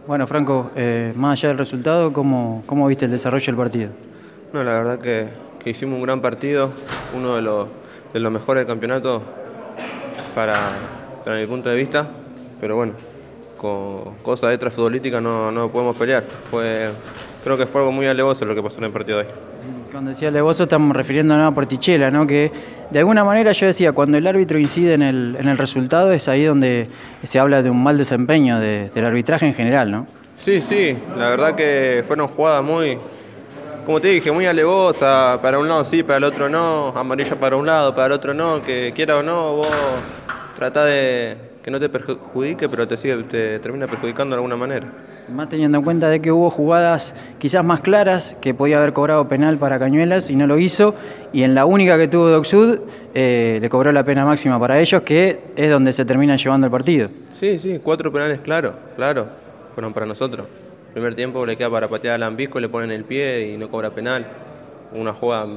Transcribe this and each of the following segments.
Bueno, Franco, más allá del resultado, ¿cómo viste el desarrollo del partido? No, la verdad que hicimos un gran partido, uno de los mejores del campeonato para, para mi punto de vista, pero bueno, con cosas extrafutbolísticas no podemos pelear. Creo que fue algo muy alevoso lo que pasó en el partido de hoy. Cuando decía Levoso estamos refiriéndonos a Portichela, ¿no? Que de alguna manera yo decía, cuando el árbitro incide en el resultado es ahí donde se habla de un mal desempeño del arbitraje en general, ¿no? Sí, sí, la verdad que fueron jugadas muy, como te dije, muy alevosas, para un lado sí, para el otro no, amarilla para un lado, para el otro no, que quiera o no, vos tratás de que no te perjudique, pero te termina perjudicando de alguna manera. Más teniendo en cuenta de que hubo jugadas quizás más claras, que podía haber cobrado penal para Cañuelas y no lo hizo, y en la única que tuvo Docsud le cobró la pena máxima para ellos, que es donde se termina llevando el partido. Sí, sí, 4 penales, claro, fueron para nosotros. Primer tiempo le queda para patear a Lambisco, le ponen el pie y no cobra penal. Una jugada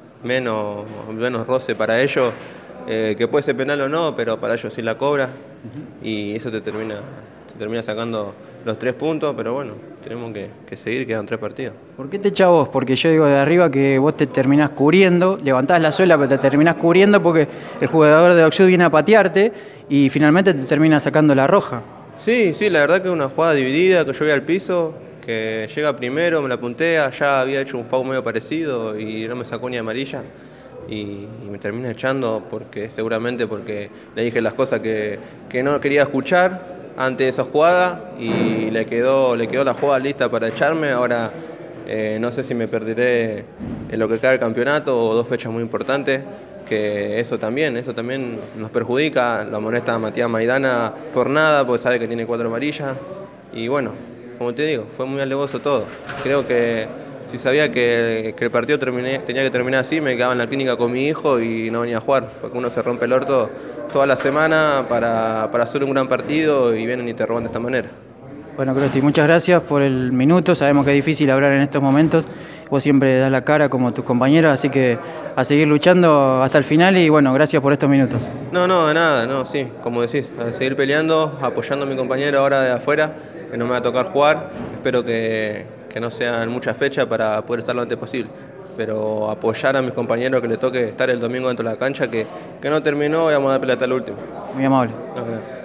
menos roce para ellos, que puede ser penal o no, pero para ellos sí la cobra. Y eso te termina sacando los 3 puntos, pero bueno, tenemos que seguir, quedan 3 partidos. ¿Por qué te echás vos? Porque yo digo de arriba que vos te terminás cubriendo, levantás la suela, pero te terminás cubriendo porque el jugador de Docsud viene a patearte y finalmente te termina sacando la roja. Sí, sí, la verdad que es una jugada dividida, que yo voy al piso, que llega primero, me la puntea, ya había hecho un foul medio parecido y no me sacó ni amarilla. Y me termina echando seguramente porque le dije las cosas que no quería escuchar ante esa jugada y le quedó la jugada lista para echarme. Ahora no sé si me perderé en lo que queda del campeonato o 2 fechas muy importantes, que eso también nos perjudica. La amonesta a Matías Maidana por nada, porque sabe que tiene 4 amarillas. Y bueno, como te digo, fue muy alevoso todo. Creo que si sabía que el partido tenía que terminar así, me quedaba en la clínica con mi hijo y no venía a jugar, porque uno se rompe el orto toda la semana para hacer un gran partido y vienen y te roban de esta manera. Bueno, Crosti, muchas gracias por el minuto. Sabemos que es difícil hablar en estos momentos. Vos siempre das la cara como tus compañeros, así que a seguir luchando hasta el final y bueno, gracias por estos minutos. No, de nada, no, sí, como decís, a seguir peleando, apoyando a mi compañero ahora de afuera, que no me va a tocar jugar. Espero que no sean muchas fechas para poder estar lo antes posible. Pero apoyar a mis compañeros que le toque estar el domingo dentro de la cancha, que no terminó y vamos a dar pelota al último. Muy amable. No.